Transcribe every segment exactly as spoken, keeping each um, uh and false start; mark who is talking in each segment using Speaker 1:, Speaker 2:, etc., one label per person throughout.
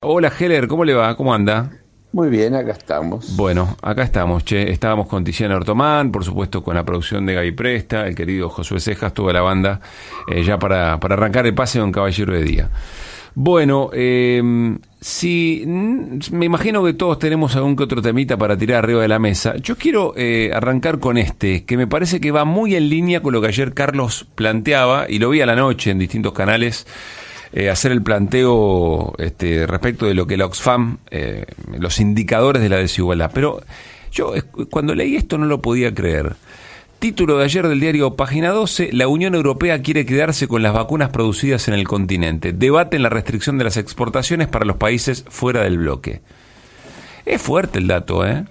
Speaker 1: Hola Heller, ¿cómo le va? ¿Cómo anda?
Speaker 2: Muy bien, acá estamos.
Speaker 1: Bueno, acá estamos, che. Estábamos con Tiziana Ortomán, por supuesto con la producción de Gaby Presta, el querido Josué Cejas, toda la banda, eh, ya para, para arrancar el pase con Caballero de Día. Bueno, eh, si me imagino que todos tenemos algún que otro temita para tirar arriba de la mesa. Yo quiero eh, arrancar con este, que me parece que va muy en línea con lo que ayer Carlos planteaba, y lo vi a la noche en distintos canales. Eh, hacer el planteo este, respecto de lo que la Oxfam, eh, los indicadores de la desigualdad. Pero yo eh, cuando leí esto no lo podía creer. Título de ayer del diario Página doce, la Unión Europea quiere quedarse con las vacunas producidas en el continente. Debaten la restricción de las exportaciones para los países fuera del bloque. Es fuerte el dato, ¿eh?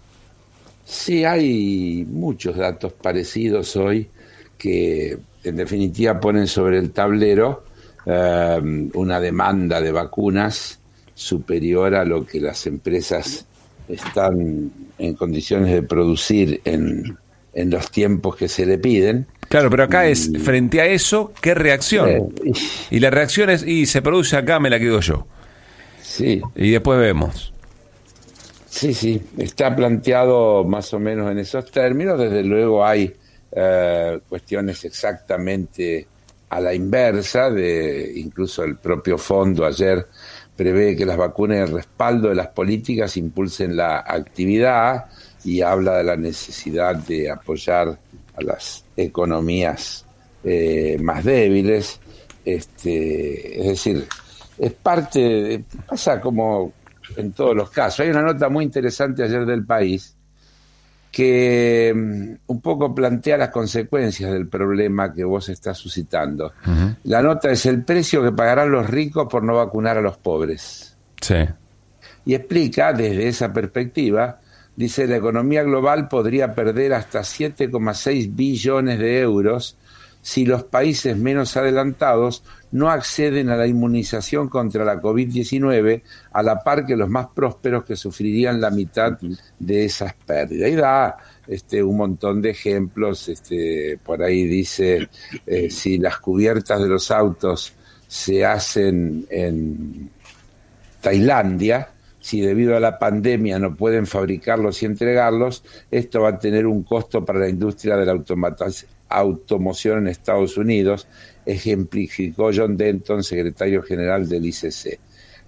Speaker 2: Sí, hay muchos datos parecidos hoy que en definitiva ponen sobre el tablero Uh, una demanda de vacunas superior a lo que las empresas están en condiciones de producir en, en los tiempos que se le piden.
Speaker 1: Claro, pero acá
Speaker 2: y,
Speaker 1: es, frente a eso, ¿qué reacción?
Speaker 2: Eh,
Speaker 1: y, y la reacción es, y se produce acá, me la quedo yo.
Speaker 2: Sí.
Speaker 1: Y después vemos.
Speaker 2: Sí, sí, está planteado más o menos en esos términos. Desde luego hay uh, cuestiones exactamente a la inversa, de incluso el propio fondo ayer prevé que las vacunas y el respaldo de las políticas impulsen la actividad y habla de la necesidad de apoyar a las economías eh, más débiles. Este, es decir, es parte, de, pasa como en todos los casos. Hay una nota muy interesante ayer del País que um, un poco plantea las consecuencias del problema que vos estás suscitando. Uh-huh. La nota es el precio que pagarán los ricos por no vacunar a los pobres.
Speaker 1: Sí.
Speaker 2: Y explica desde esa perspectiva, dice, la economía global podría perder hasta siete coma seis billones de euros si los países menos adelantados no acceden a la inmunización contra la covid diecinueve a la par que los más prósperos, que sufrirían la mitad de esas pérdidas. Y da este, un montón de ejemplos. Este, por ahí dice, eh, si las cubiertas de los autos se hacen en Tailandia, si debido a la pandemia no pueden fabricarlos y entregarlos, esto va a tener un costo para la industria de la automatización automoción en Estados Unidos, ejemplificó John Denton, secretario general del I C C.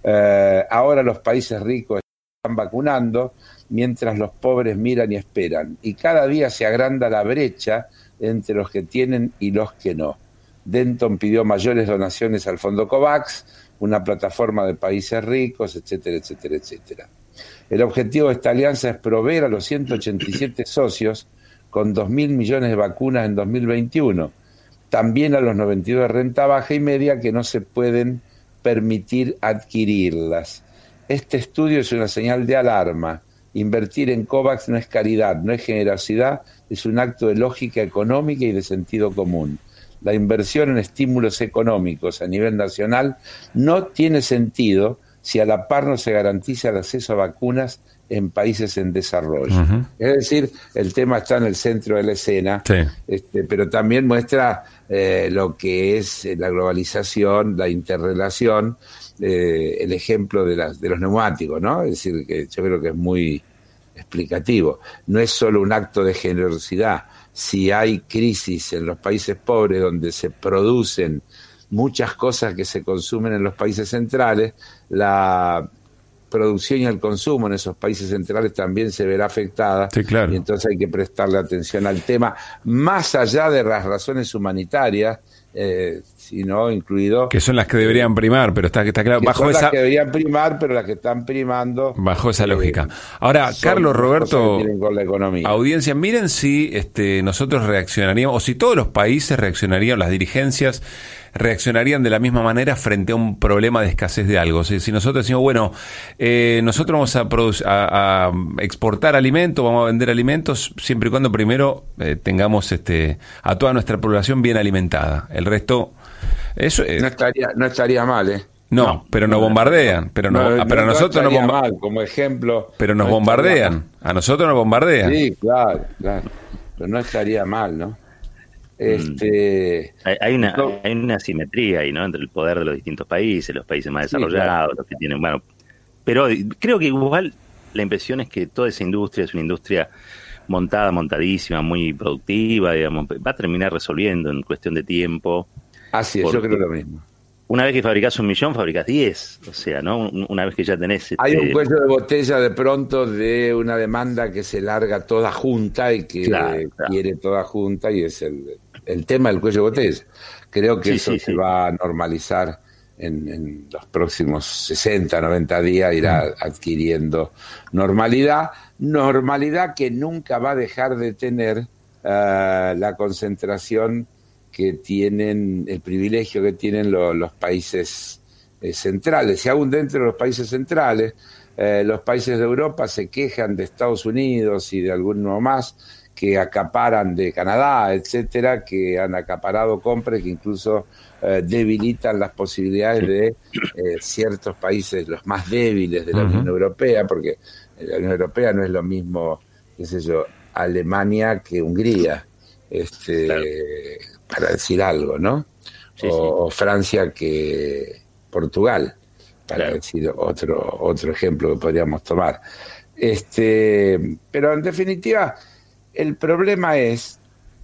Speaker 2: Eh, ahora los países ricos están vacunando, mientras los pobres miran y esperan, y cada día se agranda la brecha entre los que tienen y los que no. Denton pidió mayores donaciones al Fondo COVAX, una plataforma de países ricos, etcétera, etcétera, etcétera. El objetivo de esta alianza es proveer a los ciento ochenta y siete socios con dos mil millones de vacunas en dos mil veintiuno, también a los noventa y dos de renta baja y media que no se pueden permitir adquirirlas. Este estudio es una señal de alarma. Invertir en COVAX no es caridad, no es generosidad, es un acto de lógica económica y de sentido común. La inversión en estímulos económicos a nivel nacional no tiene sentido si a la par no se garantiza el acceso a vacunas en países en desarrollo. Uh-huh. Es decir, el tema está en el centro de la escena, sí. este, pero también muestra eh, lo que es la globalización, la interrelación, eh, el ejemplo de, las, de los neumáticos, ¿no? Es decir, que yo creo que es muy explicativo. No es solo un acto de generosidad. Si hay crisis en los países pobres donde se producen muchas cosas que se consumen en los países centrales, la producción y el consumo en esos países centrales también se verá afectada.
Speaker 1: Sí, claro.
Speaker 2: Y entonces hay que prestarle atención al tema, más allá de las razones humanitarias, eh, sino incluido...
Speaker 1: Que son las que deberían primar, pero está, está claro.
Speaker 2: Que
Speaker 1: bajo
Speaker 2: son
Speaker 1: esa...
Speaker 2: las que deberían primar, pero las que están primando...
Speaker 1: Bajo esa
Speaker 2: eh,
Speaker 1: lógica. Ahora, Carlos, Roberto,
Speaker 2: con la economía.
Speaker 1: Audiencia, miren si este, nosotros reaccionaríamos, o si todos los países reaccionarían, las dirigencias reaccionarían de la misma manera frente a un problema de escasez de algo. Si, si nosotros decimos, bueno, eh, nosotros vamos a, produ- a, a exportar alimentos, vamos a vender alimentos, siempre y cuando primero eh, tengamos este, a toda nuestra población bien alimentada. El resto... Eso, eh,
Speaker 2: no, estaría, no estaría mal, ¿eh?
Speaker 1: No,
Speaker 2: no
Speaker 1: pero nos bombardean. Pero, no, no, pero a nosotros
Speaker 2: no
Speaker 1: nos bombardean.
Speaker 2: Mal, como ejemplo.
Speaker 1: Pero nos
Speaker 2: no
Speaker 1: bombardean. A nosotros nos bombardean.
Speaker 2: Sí, claro, claro. Pero no estaría mal, ¿no? Este,
Speaker 3: hay, hay una hay una asimetría ahí, ¿no? Entre el poder de los distintos países, los países más desarrollados, sí, claro. los que tienen, bueno, pero creo que igual la impresión es que toda esa industria es una industria montada, montadísima, muy productiva, digamos, va a terminar resolviendo en cuestión de tiempo.
Speaker 2: Así es, yo creo lo mismo.
Speaker 3: Una vez que fabricás un millón, fabricás diez, o sea, ¿no? Una vez que ya tenés... Este...
Speaker 2: Hay un cuello de botella de pronto de una demanda que se larga toda junta y que claro, claro. quiere toda junta, y es el, el tema del cuello de botella. Creo que sí, eso sí, se sí. va a normalizar en, en los próximos sesenta, noventa días, irá mm. adquiriendo normalidad, normalidad que nunca va a dejar de tener uh, la concentración que tienen, el privilegio que tienen lo, los países eh, centrales. Y aún dentro de los países centrales, eh, los países de Europa se quejan de Estados Unidos y de alguno más, que acaparan de Canadá, etcétera, que han acaparado compras que incluso eh, debilitan las posibilidades de eh, ciertos países, los más débiles de la uh-huh. Unión Europea, porque la Unión Europea no es lo mismo, qué sé yo, Alemania que Hungría, este, claro. para decir algo, ¿no? Sí, o, sí. o Francia que Portugal, para claro. decir otro otro ejemplo que podríamos tomar. Este, pero en definitiva, el problema es,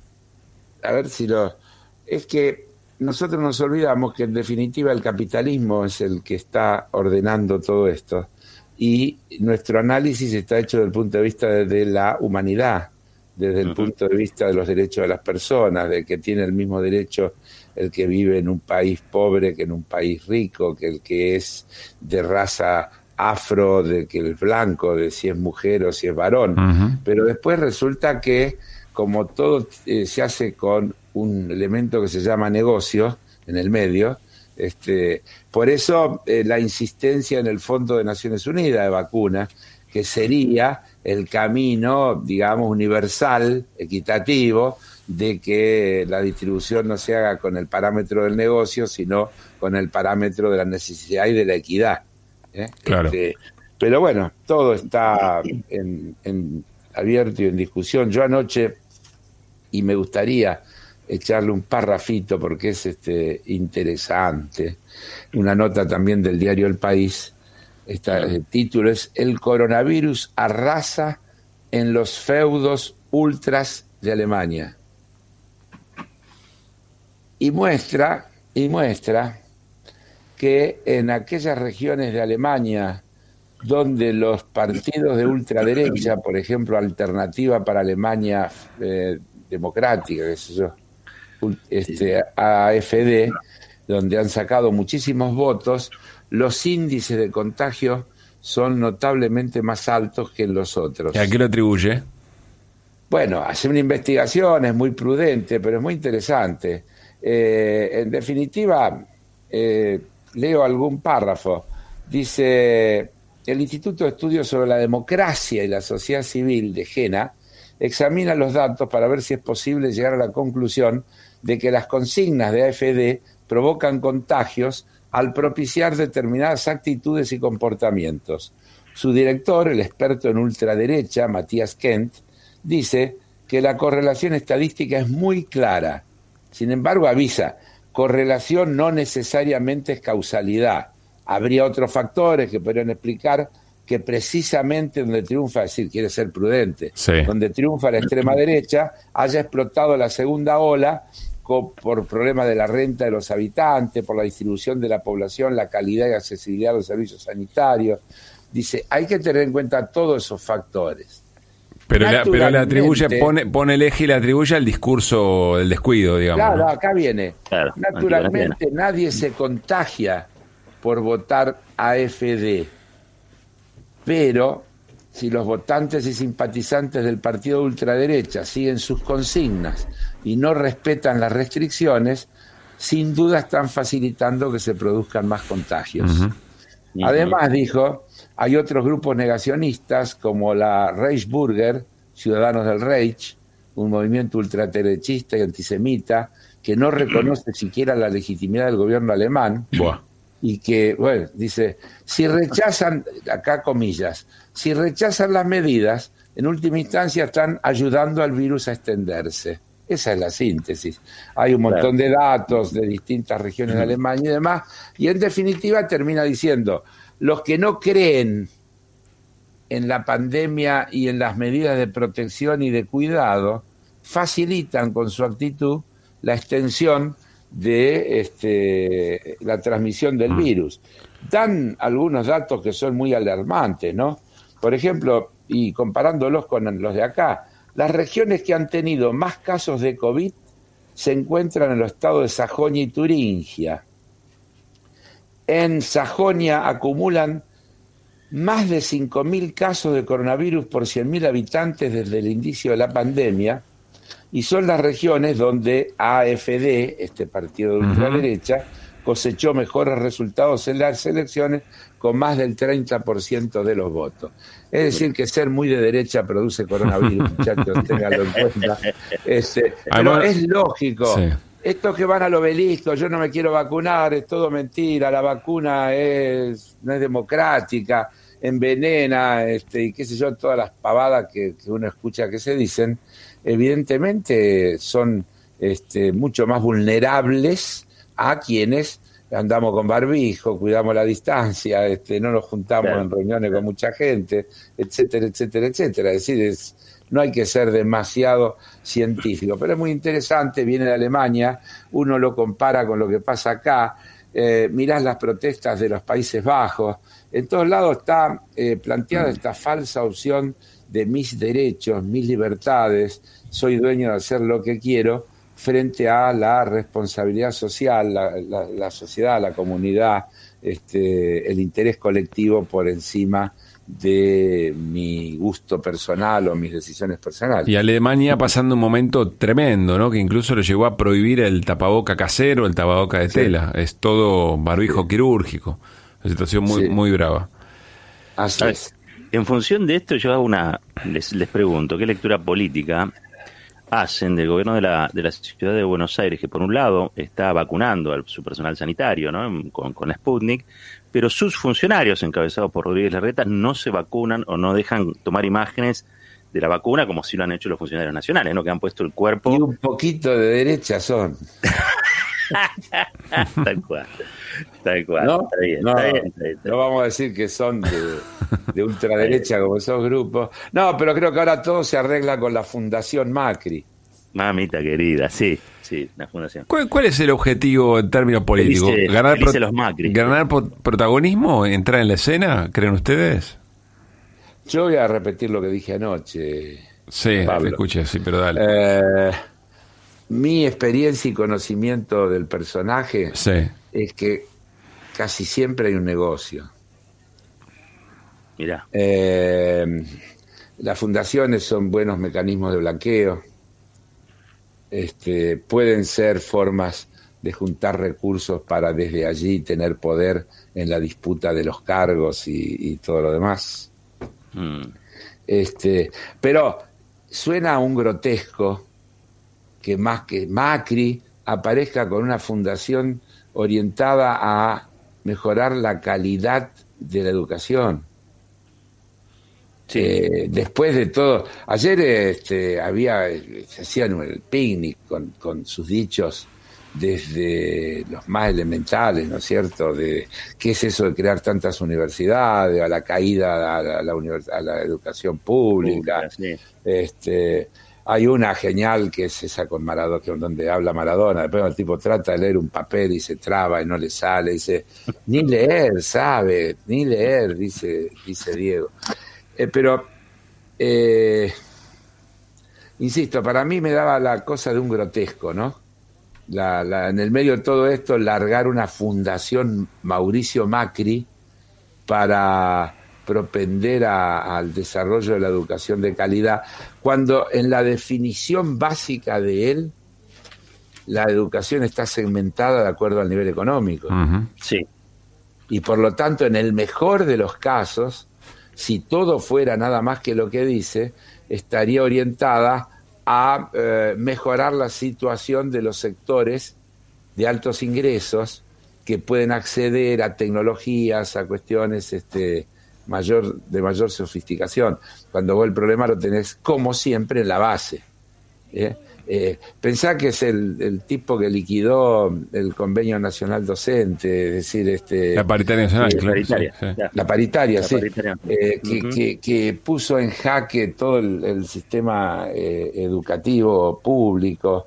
Speaker 2: a ver si lo, es que nosotros nos olvidamos que en definitiva el capitalismo es el que está ordenando todo esto, y nuestro análisis está hecho desde el punto de vista de, de la humanidad, desde el uh-huh. punto de vista de los derechos de las personas, de que tiene el mismo derecho el que vive en un país pobre que en un país rico, que el que es de raza afro, de que el blanco, de si es mujer o si es varón. Uh-huh. Pero después resulta que, como todo eh, se hace con un elemento que se llama negocio en el medio, este, por eso eh, la insistencia en el Fondo de Naciones Unidas de vacunas, que sería el camino, digamos, universal, equitativo, de que la distribución no se haga con el parámetro del negocio, sino con el parámetro de la necesidad y de la equidad. ¿eh?
Speaker 1: Claro.
Speaker 2: Este, pero bueno, todo está en, en abierto y en discusión. Yo anoche, y me gustaría echarle un parrafito porque es este interesante, una nota también del diario El País. Esta, el título es: El coronavirus arrasa en los feudos ultras de Alemania. Y muestra, y muestra que en aquellas regiones de Alemania donde los partidos de ultraderecha, por ejemplo, Alternativa para Alemania eh, Democrática, qué sé yo, este, A F D, donde han sacado muchísimos votos, los índices de contagio son notablemente más altos que en los otros.
Speaker 1: ¿Y a qué lo atribuye?
Speaker 2: Bueno, hace una investigación, es muy prudente, pero es muy interesante. Eh, en definitiva, eh, leo algún párrafo. Dice: el Instituto de Estudios sobre la Democracia y la Sociedad Civil de Jena examina los datos para ver si es posible llegar a la conclusión de que las consignas de A F D provocan contagios al propiciar determinadas actitudes y comportamientos. Su director, el experto en ultraderecha, Matthias Kent, dice que la correlación estadística es muy clara. Sin embargo, avisa: correlación no necesariamente es causalidad. Habría otros factores que podrían explicar que precisamente donde triunfa, es decir, quiere ser prudente,
Speaker 1: sí.
Speaker 2: donde triunfa la extrema derecha, haya explotado la segunda ola por problemas de la renta de los habitantes, por la distribución de la población, la calidad y accesibilidad de los servicios sanitarios. Dice, hay que tener en cuenta todos esos factores.
Speaker 1: Pero, la, pero le atribuye, pone, pone el eje y le atribuye al discurso del descuido, digamos.
Speaker 2: Claro,
Speaker 1: ¿no?
Speaker 2: acá viene.
Speaker 3: Claro,
Speaker 2: naturalmente nadie se contagia por votar A F D, pero si los votantes y simpatizantes del partido de ultraderecha siguen sus consignas y no respetan las restricciones, sin duda están facilitando que se produzcan más contagios. Uh-huh. Además, dijo, hay otros grupos negacionistas como la Reichsbürger, Ciudadanos del Reich, un movimiento ultraderechista y antisemita que no reconoce siquiera la legitimidad del gobierno alemán.
Speaker 1: Buah.
Speaker 2: Y que, bueno, dice, si rechazan, acá comillas, si rechazan las medidas, en última instancia están ayudando al virus a extenderse. Esa es la síntesis. Hay un montón de datos de distintas regiones de Alemania y demás, y en definitiva termina diciendo, los que no creen en la pandemia y en las medidas de protección y de cuidado facilitan con su actitud la extensión de este, la transmisión del virus. Dan algunos datos que son muy alarmantes, ¿no? Por ejemplo, y comparándolos con los de acá, las regiones que han tenido más casos de COVID se encuentran en los estados de Sajonia y Turingia. En Sajonia acumulan más de cinco mil casos de coronavirus por cien mil habitantes desde el inicio de la pandemia, y son las regiones donde A F D, este partido de ultraderecha, cosechó mejores resultados en las elecciones con más del treinta por ciento de los votos. Es decir, que ser muy de derecha produce coronavirus, muchachos, ténganlo en cuenta. Este, pero es lógico. Sí. Estos que van al obelisco, yo no me quiero vacunar, es todo mentira, la vacuna es, no es democrática, envenena, este, y qué sé yo, todas las pavadas que, que uno escucha que se dicen, evidentemente son este, mucho más vulnerables a quienes andamos con barbijo, cuidamos la distancia, este, no nos juntamos claro. en reuniones con mucha gente, etcétera, etcétera, etcétera. Es decir, es, no hay que ser demasiado científico, pero es muy interesante, viene de Alemania, uno lo compara con lo que pasa acá, eh, mirás las protestas de los Países Bajos, en todos lados está eh, planteada esta falsa opción de mis derechos, mis libertades, soy dueño de hacer lo que quiero, frente a la responsabilidad social, la, la, la sociedad, la comunidad, este, el interés colectivo por encima de mi gusto personal o mis decisiones personales.
Speaker 1: Y Alemania pasando un momento tremendo, ¿no? Que incluso le llegó a prohibir el tapaboca casero, el tapaboca de sí. tela. Es todo barbijo sí. quirúrgico. Una situación muy, sí. muy brava.
Speaker 2: Así
Speaker 3: ver,
Speaker 2: es.
Speaker 3: En función de esto, yo hago una, les, les pregunto, ¿qué lectura política hacen del gobierno de la, de la ciudad de Buenos Aires, que por un lado está vacunando a su personal sanitario, ¿no? con, con la Sputnik, pero sus funcionarios, encabezados por Rodríguez Larreta, no se vacunan o no dejan tomar imágenes de la vacuna como si lo han hecho los funcionarios nacionales, ¿no? Que han puesto el cuerpo...
Speaker 2: Y un poquito de derecha son.
Speaker 3: Tal cual. Tal cual.
Speaker 2: ¿No?
Speaker 3: Está bien,
Speaker 2: no,
Speaker 3: está bien, está bien, está
Speaker 2: no vamos a decir que son de, de ultraderecha como esos grupos. No, pero creo que ahora todo se arregla con la Fundación Macri.
Speaker 3: Mamita querida, sí, sí, la fundación.
Speaker 1: ¿Cuál, cuál es el objetivo en términos políticos?
Speaker 3: Felice,
Speaker 1: ¿Ganar,
Speaker 3: felice
Speaker 1: pro,
Speaker 3: los Macri.
Speaker 1: ¿Ganar pro, protagonismo? ¿Entrar en la escena? ¿Creen ustedes?
Speaker 2: Yo voy a repetir lo que dije anoche.
Speaker 1: Sí,
Speaker 2: Pablo.
Speaker 1: te escuché, sí, pero dale.
Speaker 2: Eh, mi experiencia y conocimiento del personaje
Speaker 1: sí.
Speaker 2: es que casi siempre hay un negocio.
Speaker 3: Mirá.
Speaker 2: Eh, las fundaciones son buenos mecanismos de blanqueo. Este, pueden ser formas de juntar recursos para desde allí tener poder en la disputa de los cargos y, y todo lo demás. Mm. Este, pero suena a un grotesco que más que Macri aparezca con una fundación orientada a mejorar la calidad de la educación. Sí. Eh, después de todo, ayer este, había, se hacían el picnic con, con sus dichos desde los más elementales, ¿no es cierto? De qué es eso de crear tantas universidades, a la caída a la, a la, univers- a la educación pública. Sí. Este, hay una genial que es esa con Maradona, que donde habla Maradona. Después el tipo trata de leer un papel y se traba y no le sale. Dice, ni leer, sabe, ni leer, dice, dice Diego. Eh, pero, eh, insisto, para mí me daba la cosa de un grotesco, ¿no? La, la, en el medio de todo esto, largar una fundación Mauricio Macri para propender a, al desarrollo de la educación de calidad, cuando en la definición básica de él, la educación está segmentada de acuerdo al nivel económico.
Speaker 3: Uh-huh. Sí.
Speaker 2: Y por lo tanto, en el mejor de los casos, si todo fuera nada más que lo que dice, estaría orientada a eh, mejorar la situación de los sectores de altos ingresos que pueden acceder a tecnologías, a cuestiones este, mayor, de mayor sofisticación. Cuando vos el problema lo tenés, como siempre, en la base. ¿eh? Eh, pensá que es el, el tipo que liquidó el Convenio Nacional Docente, es decir, este
Speaker 1: la paritaria nacional,
Speaker 2: eh,
Speaker 1: claro,
Speaker 3: paritaria,
Speaker 1: sí, sí.
Speaker 3: ya.
Speaker 2: la paritaria,
Speaker 3: La
Speaker 2: sí,
Speaker 3: paritaria.
Speaker 2: eh, que,
Speaker 3: Ujú.
Speaker 2: que, que puso en jaque todo el, el sistema eh, educativo público.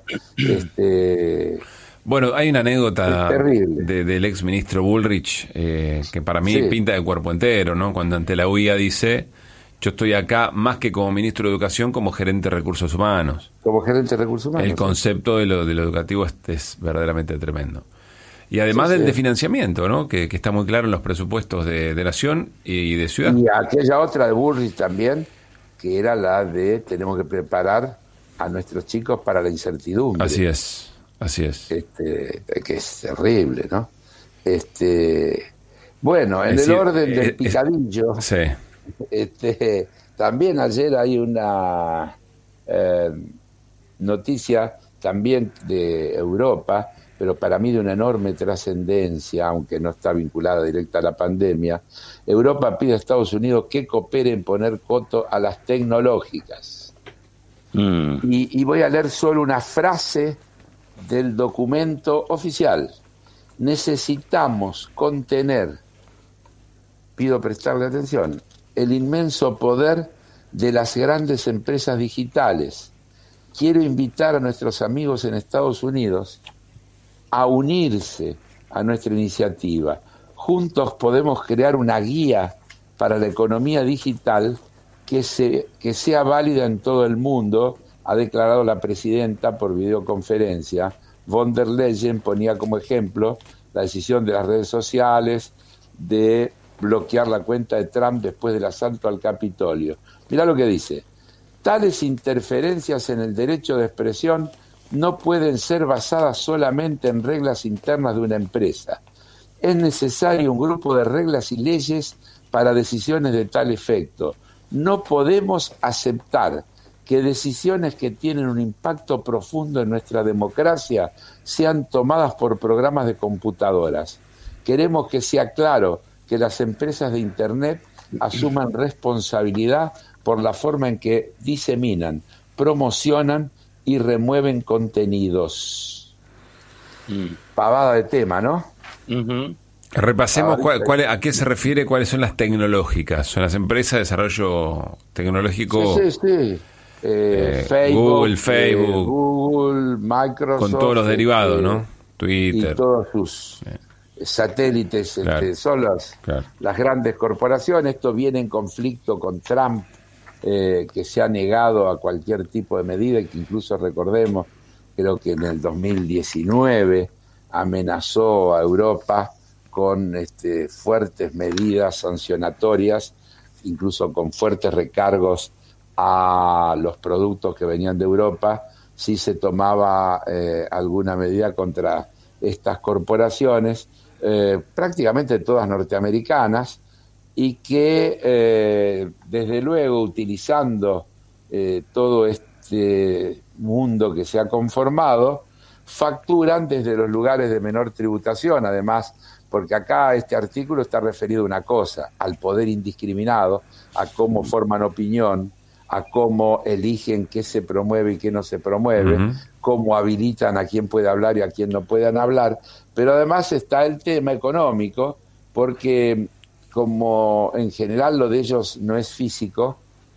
Speaker 2: Este,
Speaker 1: Bueno, hay una
Speaker 2: es
Speaker 1: anécdota
Speaker 2: terrible.
Speaker 1: de- del ex ministro Bullrich eh, que para mí
Speaker 2: Sí,
Speaker 1: pinta de cuerpo entero, ¿no? Cuando ante la U I A dice, yo estoy acá más que como ministro de Educación, como gerente de Recursos Humanos.
Speaker 2: como gerente de recursos humanos.
Speaker 1: El
Speaker 2: sí.
Speaker 1: concepto de lo, de lo educativo es, es verdaderamente tremendo. Y además
Speaker 2: Sí,
Speaker 1: del
Speaker 2: sí.
Speaker 1: de financiamiento, ¿no? Que, que está muy claro en los presupuestos de, de Nación y de Ciudad.
Speaker 2: Y aquella otra de Bullrich también, que era la de tenemos que preparar a nuestros chicos para la incertidumbre.
Speaker 1: Así es, así es.
Speaker 2: Este, que es terrible, ¿no? Este, bueno, en
Speaker 1: Es
Speaker 2: el
Speaker 1: decir,
Speaker 2: orden
Speaker 1: eh,
Speaker 2: del
Speaker 1: es-
Speaker 2: picadillo,
Speaker 1: Sí,
Speaker 2: este, también ayer hay una eh, noticia también de Europa, pero para mí de una enorme trascendencia, aunque no está vinculada directa a la pandemia. Europa pide a Estados Unidos que coopere en poner coto a las tecnológicas.
Speaker 3: Mm.
Speaker 2: Y, y voy a leer solo una frase del documento oficial. Necesitamos contener, pido prestarle atención, el inmenso poder de las grandes empresas digitales. Quiero invitar a nuestros amigos en Estados Unidos a unirse a nuestra iniciativa. Juntos podemos crear una guía para la economía digital que, se, que sea válida en todo el mundo, ha declarado la presidenta por videoconferencia. Von der Leyen ponía como ejemplo la decisión de las redes sociales de bloquear la cuenta de Trump después del asalto al Capitolio. Mirá lo que dice. Tales interferencias en el derecho de expresión no pueden ser basadas solamente en reglas internas de una empresa. Es necesario un grupo de reglas y leyes para decisiones de tal efecto. No podemos aceptar que decisiones que tienen un impacto profundo en nuestra democracia sean tomadas por programas de computadoras. Queremos que sea claro que las empresas de Internet asuman responsabilidad por la forma en que diseminan, promocionan y remueven contenidos.
Speaker 3: Mm.
Speaker 2: Pavada de tema, ¿no?
Speaker 3: Ujú.
Speaker 1: repasemos
Speaker 2: Ah,
Speaker 1: cuál, cuál- a qué se refiere, cuáles son las tecnológicas. Son las empresas de desarrollo tecnológico
Speaker 2: Sí, sí, sí. Eh,
Speaker 1: eh,
Speaker 2: Facebook,
Speaker 1: Google,
Speaker 2: eh,
Speaker 1: Facebook,
Speaker 2: Google, Microsoft.
Speaker 1: con todos los derivados,
Speaker 2: este,
Speaker 1: ¿no? Twitter.
Speaker 2: Y todos sus satélites,
Speaker 1: Claro.
Speaker 2: este, son las,
Speaker 1: Claro.
Speaker 2: las grandes corporaciones. Esto viene en conflicto con Trump, eh, que se ha negado a cualquier tipo de medida y que incluso recordemos, creo que en el dos mil diecinueve amenazó a Europa con este, fuertes medidas sancionatorias, incluso con fuertes recargos a los productos que venían de Europa, si se tomaba eh, alguna medida contra estas corporaciones, eh, prácticamente todas norteamericanas, y que eh, desde luego utilizando eh, todo este mundo que se ha conformado, facturan desde los lugares de menor tributación, además, porque acá este artículo está referido a una cosa, al poder indiscriminado, a cómo forman opinión, a cómo eligen qué se promueve y qué no se promueve,
Speaker 1: Uh-huh.
Speaker 2: cómo habilitan a quién puede hablar y a quién no puedan hablar, pero además está el tema económico, porque como en general lo de ellos no es físico,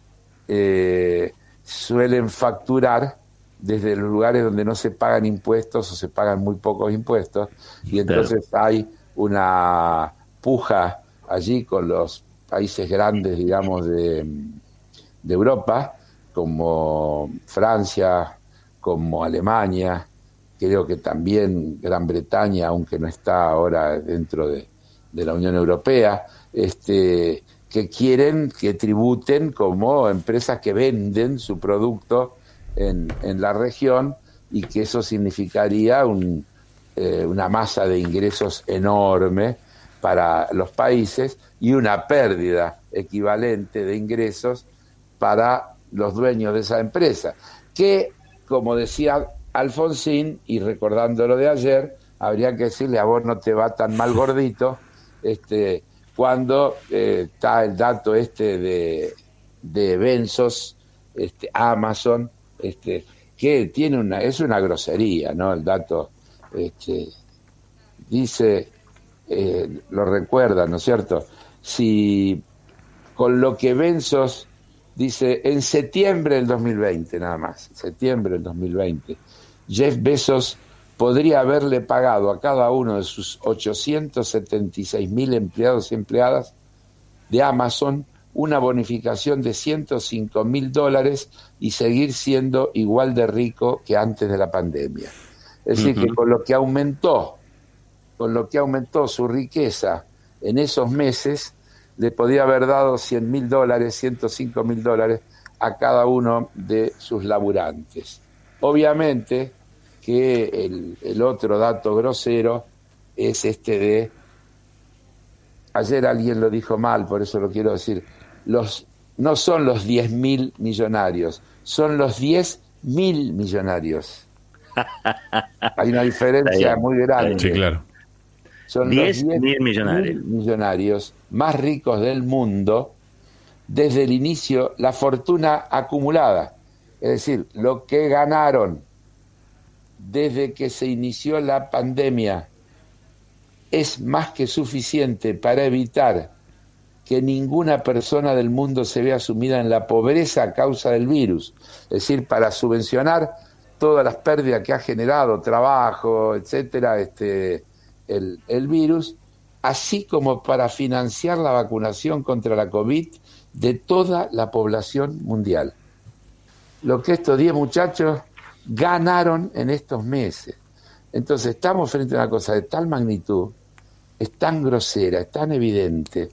Speaker 2: eh, suelen facturar desde los lugares donde no se pagan impuestos o se pagan muy pocos impuestos, y entonces claro, hay una puja allí con los países grandes, digamos, de, de Europa, como Francia, como Alemania, creo que también Gran Bretaña, aunque no está ahora dentro de, de la Unión Europea, este, que quieren que tributen como empresas que venden su producto en, en la región, y que eso significaría un, eh, una masa de ingresos enorme para los países y una pérdida equivalente de ingresos para los dueños de esa empresa, que, como decía Alfonsín, y recordando lo de ayer, habría que decirle: a vos no te va tan mal, gordito, este, cuando eh, está el dato este de, de Bezos, este, Amazon, este, que tiene una, es una grosería, ¿no? El dato, este, dice, eh, lo recuerda, ¿no es cierto? Si con lo que Bezos dice, en septiembre del dos mil veinte, nada más, septiembre del dos mil veinte, Jeff Bezos podría haberle pagado a cada uno de sus ochocientos setenta y seis mil empleados y empleadas de Amazon una bonificación de ciento cinco mil dólares y seguir siendo igual de rico que antes de la pandemia. Es decir, uh-huh. que con lo que aumentó, con lo que aumentó su riqueza en esos meses, le podía haber dado cien mil dólares, ciento cinco mil dólares a cada uno de sus laburantes. Obviamente que el, el otro dato grosero es este de, ayer alguien lo dijo mal, por eso lo quiero decir, los no son los diez mil millonarios, son los diez mil millonarios. Hay una diferencia muy grande.
Speaker 1: Sí, claro.
Speaker 2: Son
Speaker 3: diez
Speaker 2: los
Speaker 3: mil millonarios.
Speaker 2: millonarios más ricos del mundo desde el inicio, la fortuna acumulada, es decir, lo que ganaron desde que se inició la pandemia es más que suficiente para evitar que ninguna persona del mundo se vea sumida en la pobreza a causa del virus, es decir, para subvencionar todas las pérdidas que ha generado, trabajo, etcétera, este, el, el virus, así como para financiar la vacunación contra la COVID de toda la población mundial. Lo que estos diez muchachos ganaron en estos meses. Entonces estamos frente a una cosa de tal magnitud, es tan grosera, es tan evidente,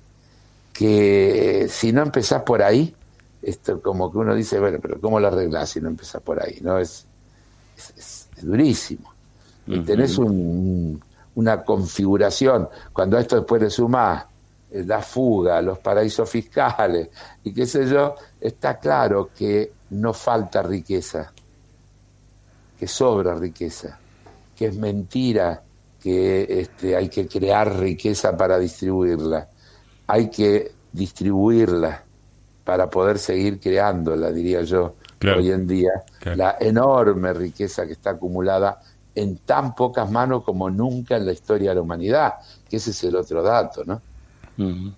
Speaker 2: que si no empezás por ahí, esto como que uno dice, bueno, pero ¿cómo lo arreglás si no empezás por ahí? ¿No? Es, es, es, es durísimo. Y uh-huh. tenés un, una configuración, cuando a esto después le sumás la fuga, los paraísos fiscales, y qué sé yo, está claro que no falta riqueza, que sobra riqueza, que es mentira que este, hay que crear riqueza para distribuirla. Hay que distribuirla para poder seguir creándola, diría yo, claro. hoy en día. Claro. La enorme riqueza que está acumulada en tan pocas manos como nunca en la historia de la humanidad, que ese es el otro dato, ¿no?
Speaker 1: Uh-huh.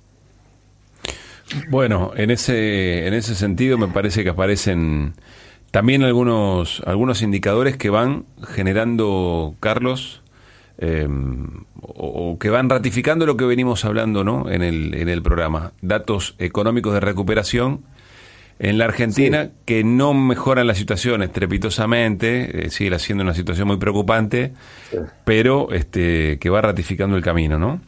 Speaker 1: Bueno, en ese, en ese sentido me parece que aparecen también algunos, algunos indicadores que van generando, Carlos, Eh, o, o que van ratificando lo que venimos hablando, ¿no? en el en el programa, datos económicos de recuperación en la Argentina sí. que no mejoran la situación estrepitosamente, eh, sigue siendo una situación muy preocupante, sí. pero este que va ratificando el camino, ¿no?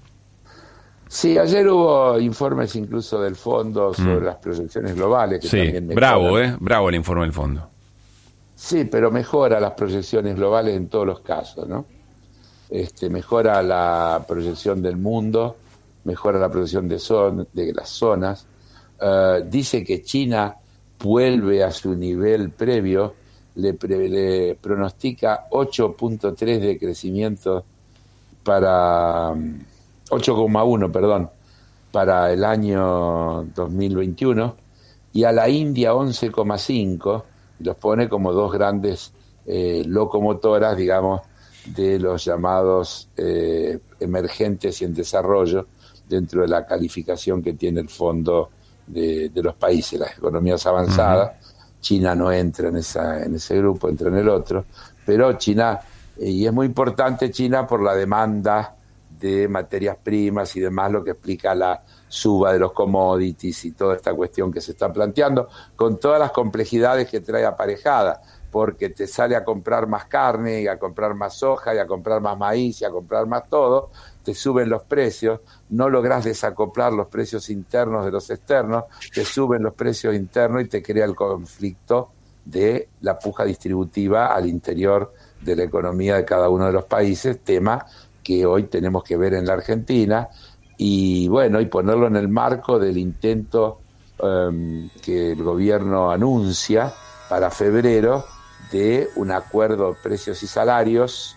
Speaker 2: Sí, ayer hubo informes incluso del fondo sobre mm. las proyecciones globales que
Speaker 1: sí,
Speaker 2: también mejoran.
Speaker 1: bravo, eh, bravo el informe del fondo.
Speaker 2: Sí, pero mejora las proyecciones globales en todos los casos, ¿no? Este, mejora la proyección del mundo, mejora la proyección de, son, de las zonas, uh, dice que China vuelve a su nivel previo, le, pre, le pronostica ocho punto tres de crecimiento para, ocho coma uno, perdón, para el año dos mil veintiuno, y a la India once coma cinco, los pone como dos grandes eh, locomotoras, digamos, de los llamados eh, emergentes y en desarrollo dentro de la calificación que tiene el fondo de, de los países, las economías avanzadas. Uh-huh. China no entra en esa en ese grupo, entra en el otro, pero China, eh, y es muy importante China por la demanda de materias primas y demás, lo que explica la suba de los commodities y toda esta cuestión que se está planteando, con todas las complejidades que trae aparejada, porque te sale a comprar más carne y a comprar más soja y a comprar más maíz y a comprar más todo, te suben los precios, no lográs desacoplar los precios internos de los externos, te suben los precios internos y te crea el conflicto de la puja distributiva al interior de la economía de cada uno de los países, tema que hoy tenemos que ver en la Argentina, y bueno, y ponerlo en el marco del intento um, que el gobierno anuncia para febrero de un acuerdo de precios y salarios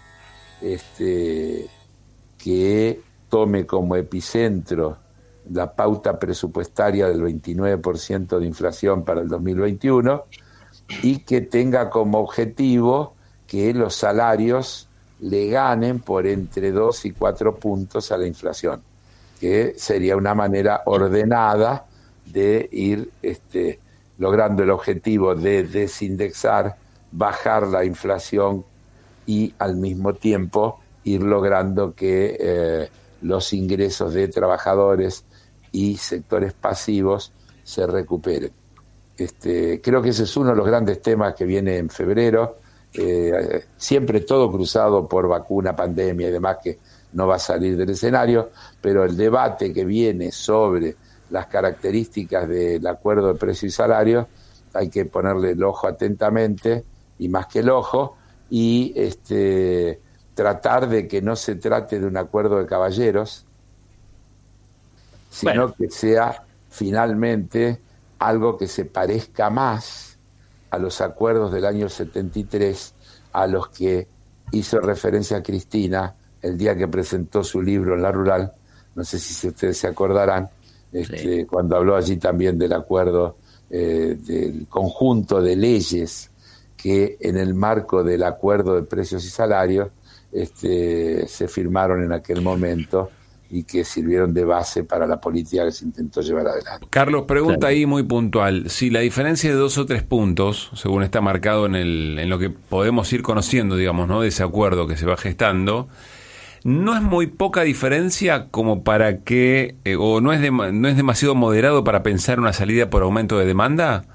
Speaker 2: este, que tome como epicentro la pauta presupuestaria del veintinueve por ciento de inflación para el dos mil veintiuno y que tenga como objetivo que los salarios le ganen por entre dos y cuatro puntos a la inflación, que sería una manera ordenada de ir este, logrando el objetivo de desindexar, bajar la inflación y al mismo tiempo ir logrando que eh, los ingresos de trabajadores y sectores pasivos se recuperen. Este, creo que ese es uno de los grandes temas que viene en febrero, eh, siempre todo cruzado por vacuna, pandemia y demás, que no va a salir del escenario, pero el debate que viene sobre las características del acuerdo de precios y salarios hay que ponerle el ojo atentamente, y más que el ojo, y este, tratar de que no se trate de un acuerdo de caballeros, sino bueno. que sea finalmente algo que se parezca más a los acuerdos del año setenta y tres, a los que hizo referencia Cristina el día que presentó su libro en La Rural. No sé si ustedes se acordarán, este, sí. cuando habló allí también del acuerdo, eh, del conjunto de leyes que en el marco del acuerdo de precios y salarios este, se firmaron en aquel momento y que sirvieron de base para la política que se intentó llevar adelante.
Speaker 1: Carlos, pregunta claro. ahí muy puntual. Si la diferencia de dos o tres puntos, según está marcado en, el, en lo que podemos ir conociendo, digamos, ¿no?, de ese acuerdo que se va gestando, ¿no es muy poca diferencia como para que, eh, o no es, de, no es demasiado moderado para pensar una salida por aumento de demanda?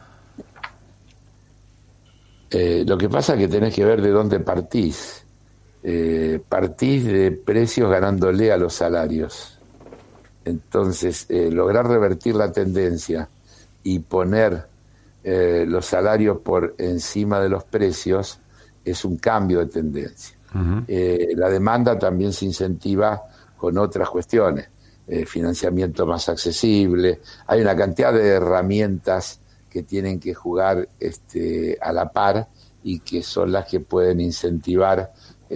Speaker 2: Eh, lo que pasa es que tenés que ver de dónde partís. Eh, partís de precios ganándole a los salarios. Entonces, eh, lograr revertir la tendencia y poner eh, los salarios por encima de los precios es un cambio de tendencia. Uh-huh. Eh, la demanda también se incentiva con otras cuestiones, eh, financiamiento más accesible. Hay una cantidad de herramientas que tienen que jugar este, a la par y que son las que pueden incentivar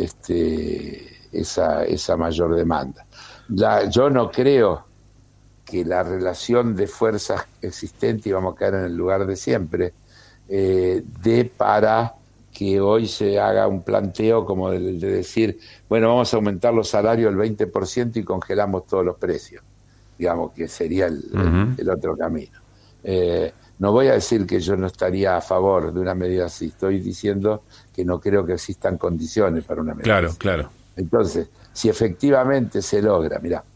Speaker 2: Este, esa, esa mayor demanda. La, yo no creo que la relación de fuerzas existente, y vamos a caer en el lugar de siempre, eh, dé para que hoy se haga un planteo como de, de decir, bueno, vamos a aumentar los salarios el veinte por ciento y congelamos todos los precios, digamos, que sería el, uh-huh. el, el otro camino. Eh, No voy a decir que yo no estaría a favor de una medida así, estoy diciendo que no creo que existan condiciones para una medida
Speaker 1: claro,
Speaker 2: así.
Speaker 1: Claro, claro.
Speaker 2: Entonces, si efectivamente se logra, mirá,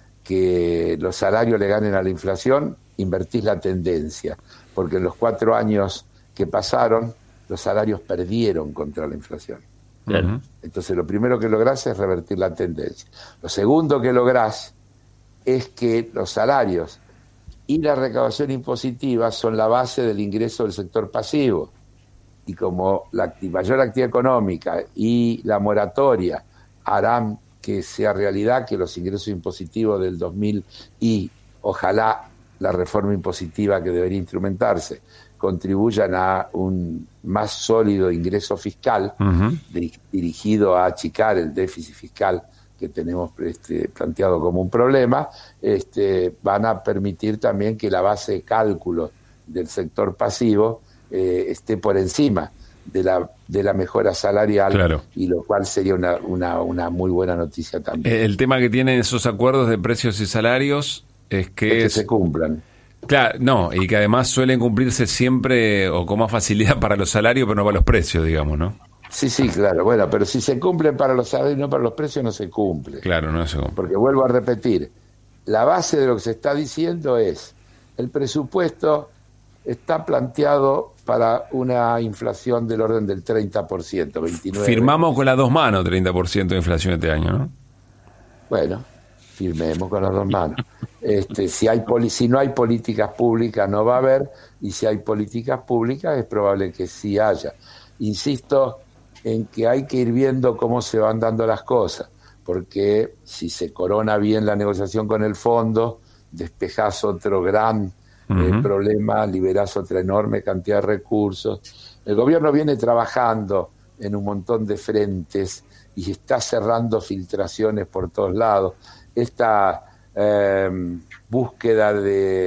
Speaker 2: que los salarios le ganen a la inflación, invertís la tendencia, porque en los cuatro años que pasaron, los salarios perdieron contra la inflación.
Speaker 1: Claro.
Speaker 2: Entonces, lo primero que lográs es revertir la tendencia. Lo segundo que lográs es que los salarios y la recaudación impositiva son la base del ingreso del sector pasivo. Y como la acti- mayor actividad económica y la moratoria harán que sea realidad que los ingresos impositivos del dos mil y ojalá la reforma impositiva que debería instrumentarse contribuyan a un más sólido ingreso fiscal uh-huh. dir- dirigido a achicar el déficit fiscal que tenemos este, planteado como un problema, este, van a permitir también que la base de cálculo del sector pasivo eh, esté por encima de la de la mejora salarial,
Speaker 1: claro.
Speaker 2: y lo cual sería una, una, una muy buena noticia también.
Speaker 1: El tema que tienen esos acuerdos de precios y salarios es que,
Speaker 2: es que
Speaker 1: es,
Speaker 2: se cumplan.
Speaker 1: Claro, no, y que además suelen cumplirse siempre o con más facilidad para los salarios, pero no para los precios, digamos, ¿no?
Speaker 2: Sí, sí, claro. Bueno, pero si se cumplen para los salarios y no para los precios, no se cumple.
Speaker 1: Claro, no se cumple.
Speaker 2: Porque vuelvo a repetir, la base de lo que se está diciendo es, el presupuesto está planteado para una inflación del orden del treinta por ciento, veintinueve por ciento.
Speaker 1: Firmamos con las dos manos treinta por ciento de inflación este año, ¿no?
Speaker 2: Bueno, firmemos con las dos manos. Este, si, hay poli- si no hay políticas públicas no va a haber, y si hay políticas públicas es probable que sí haya. Insisto en que hay que ir viendo cómo se van dando las cosas, porque si se corona bien la negociación con el fondo, despejás otro gran uh-huh. eh, problema, liberás otra enorme cantidad de recursos. El gobierno viene trabajando en un montón de frentes y está cerrando filtraciones por todos lados. Esta eh, búsqueda de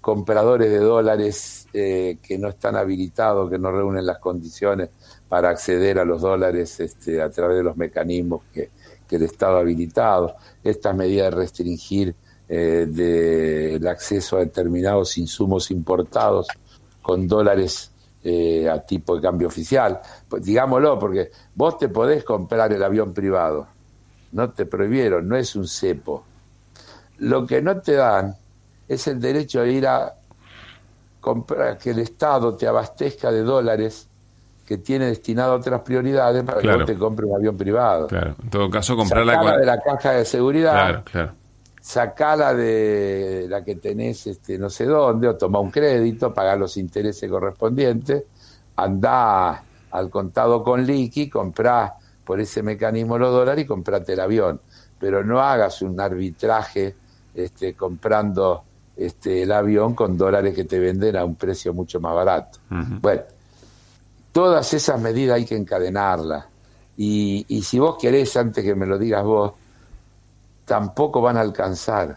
Speaker 2: compradores de dólares eh, que no están habilitados, que no reúnen las condiciones para acceder a los dólares este, a través de los mecanismos que, que el Estado ha habilitado. Esta medida de restringir eh, de el acceso a determinados insumos importados con dólares eh, a tipo de cambio oficial. Pues digámoslo, porque vos te podés comprar el avión privado, no te prohibieron, no es un cepo. Lo que no te dan es el derecho a ir a comprar, que el Estado te abastezca de dólares que tiene destinado a otras prioridades para claro. que vos te compres un avión privado.
Speaker 1: Claro. En todo caso, comprarla
Speaker 2: Sacala de la caja de seguridad,
Speaker 1: claro, claro.
Speaker 2: sacala de la que tenés este no sé dónde, o toma un crédito, pagá los intereses correspondientes, andá al contado con liqui, comprá por ese mecanismo los dólares y comprate el avión. Pero no hagas un arbitraje este, comprando este, el avión con dólares que te venden a un precio mucho más barato. Uh-huh. Bueno, todas esas medidas hay que encadenarlas. Y, y si vos querés, antes que me lo digas vos, tampoco van a alcanzar.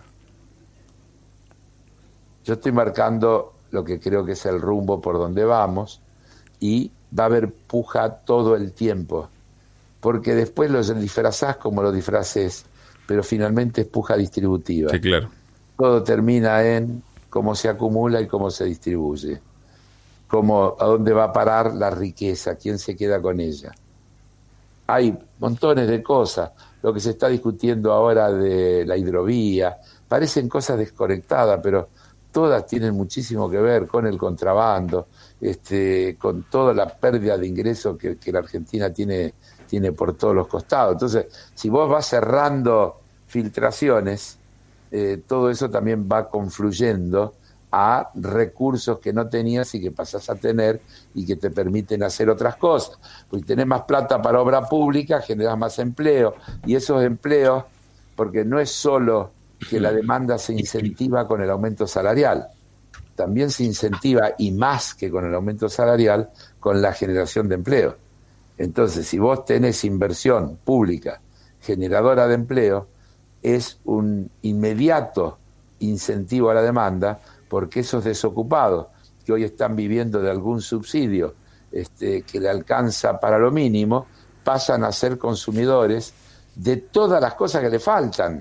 Speaker 2: Yo estoy marcando lo que creo que es el rumbo por donde vamos y va a haber puja todo el tiempo. Porque después los disfrazás como lo disfraces, pero finalmente es puja distributiva.
Speaker 1: Sí, claro.
Speaker 2: Todo termina en cómo se acumula y cómo se distribuye. Cómo, a dónde va a parar la riqueza, quién se queda con ella. Hay montones de cosas. Lo que se está discutiendo ahora de la hidrovía, parecen cosas desconectadas, pero todas tienen muchísimo que ver con el contrabando, este, con toda la pérdida de ingresos que, que la Argentina tiene tiene por todos los costados. Entonces, si vos vas cerrando filtraciones, eh, todo eso también va confluyendo a recursos que no tenías y que pasás a tener y que te permiten hacer otras cosas. Porque tenés más plata para obra pública, generás más empleo, y esos empleos, porque no es solo que la demanda se incentiva con el aumento salarial, también se incentiva, y más que con el aumento salarial, con la generación de empleo. Entonces, si vos tenés inversión pública generadora de empleo, es un inmediato incentivo a la demanda, porque esos desocupados que hoy están viviendo de algún subsidio este, que le alcanza para lo mínimo, pasan a ser consumidores de todas las cosas que le faltan.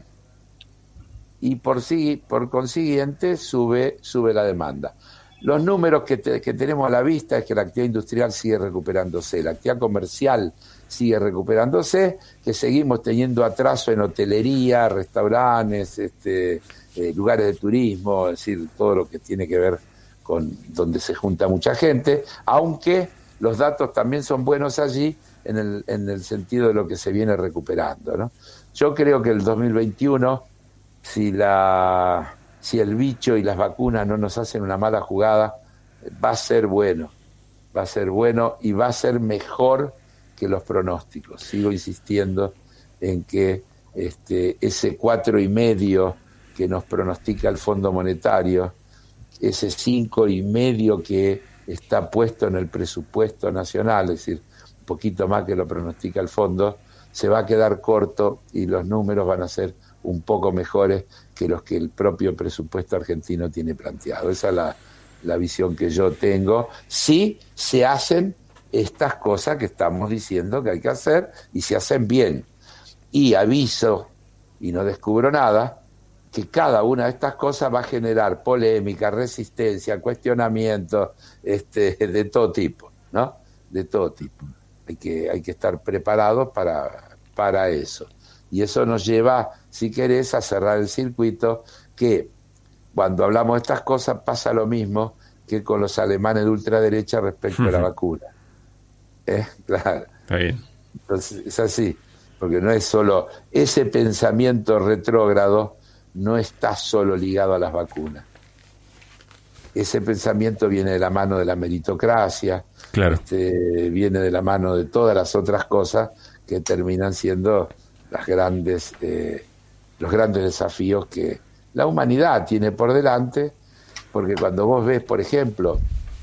Speaker 2: Y por, sí, por consiguiente sube, sube la demanda. Los números que, te, que tenemos a la vista es que la actividad industrial sigue recuperándose, la actividad comercial sigue recuperándose, que seguimos teniendo atraso en hotelería, restaurantes, este, eh, lugares de turismo, es decir, todo lo que tiene que ver con donde se junta mucha gente, aunque los datos también son buenos allí en el, en el sentido de lo que se viene recuperando, ¿no? Yo creo que el dos mil veintiuno, si la... si el bicho y las vacunas no nos hacen una mala jugada, va a ser bueno, va a ser bueno y va a ser mejor que los pronósticos. Sigo insistiendo en que este, ese cuatro y medio que nos pronostica el Fondo Monetario, ese cinco y medio que está puesto en el presupuesto nacional, es decir, un poquito más que lo pronostica el Fondo, se va a quedar corto y los números van a ser un poco mejores que los que el propio presupuesto argentino tiene planteado. Esa es la, la visión que yo tengo. Sí se hacen estas cosas que estamos diciendo que hay que hacer y se hacen bien. Y aviso, y no descubro nada, que cada una de estas cosas va a generar polémica, resistencia, cuestionamiento, este, de todo tipo, ¿no? De todo tipo. Hay que, hay que estar preparados para, para eso. Y eso nos lleva, si querés, a cerrar el circuito, que cuando hablamos de estas cosas pasa lo mismo que con los alemanes de ultraderecha respecto uh-huh. a la vacuna. ¿Eh? Claro.
Speaker 1: Está bien.
Speaker 2: Entonces, es así, porque no es solo ese pensamiento retrógrado, no está solo ligado a las vacunas. Ese pensamiento viene de la mano de la meritocracia,
Speaker 1: claro.
Speaker 2: este, viene de la mano de todas las otras cosas que terminan siendo las grandes, eh, los grandes desafíos que la humanidad tiene por delante, porque cuando vos ves, por ejemplo,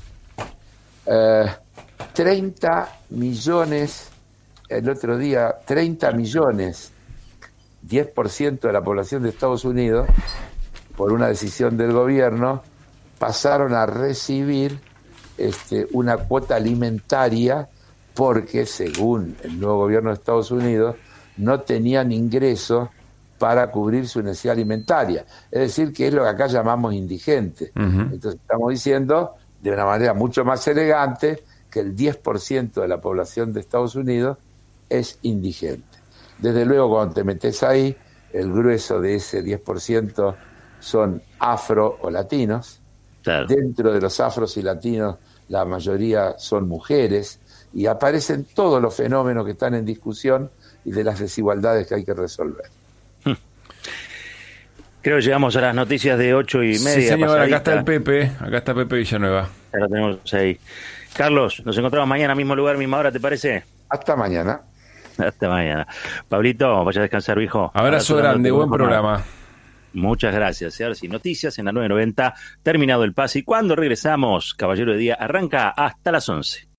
Speaker 2: eh, treinta millones, el otro día, treinta millones, diez por ciento de la población de Estados Unidos, por una decisión del gobierno, pasaron a recibir este, una cuota alimentaria porque, según el nuevo gobierno de Estados Unidos, no tenían ingresos para cubrir su necesidad alimentaria. Es decir, que es lo que acá llamamos indigente. Uh-huh. Entonces estamos diciendo, de una manera mucho más elegante, que el diez por ciento de la población de Estados Unidos es indigente. Desde luego, cuando te metes ahí, el grueso de ese diez por ciento son afro o latinos. Claro. Dentro de los afros y latinos, la mayoría son mujeres, y aparecen todos los fenómenos que están en discusión y de las desigualdades que hay que resolver.
Speaker 3: Creo que llegamos a las noticias de ocho y media.
Speaker 1: Sí, señor, pasadita. Acá está el Pepe, acá está Pepe Villanueva.
Speaker 3: Ya lo tenemos ahí. Carlos, nos encontramos mañana, mismo lugar, misma hora, ¿te parece?
Speaker 2: Hasta mañana.
Speaker 3: Hasta mañana. Pablito, vaya a descansar, hijo.
Speaker 1: Abrazo, Abrazo grande, buen programa.
Speaker 3: Muchas gracias. Y ahora sí, noticias en la nueve noventa, terminado el pase. Y cuando regresamos, Caballero de Día arranca hasta las once.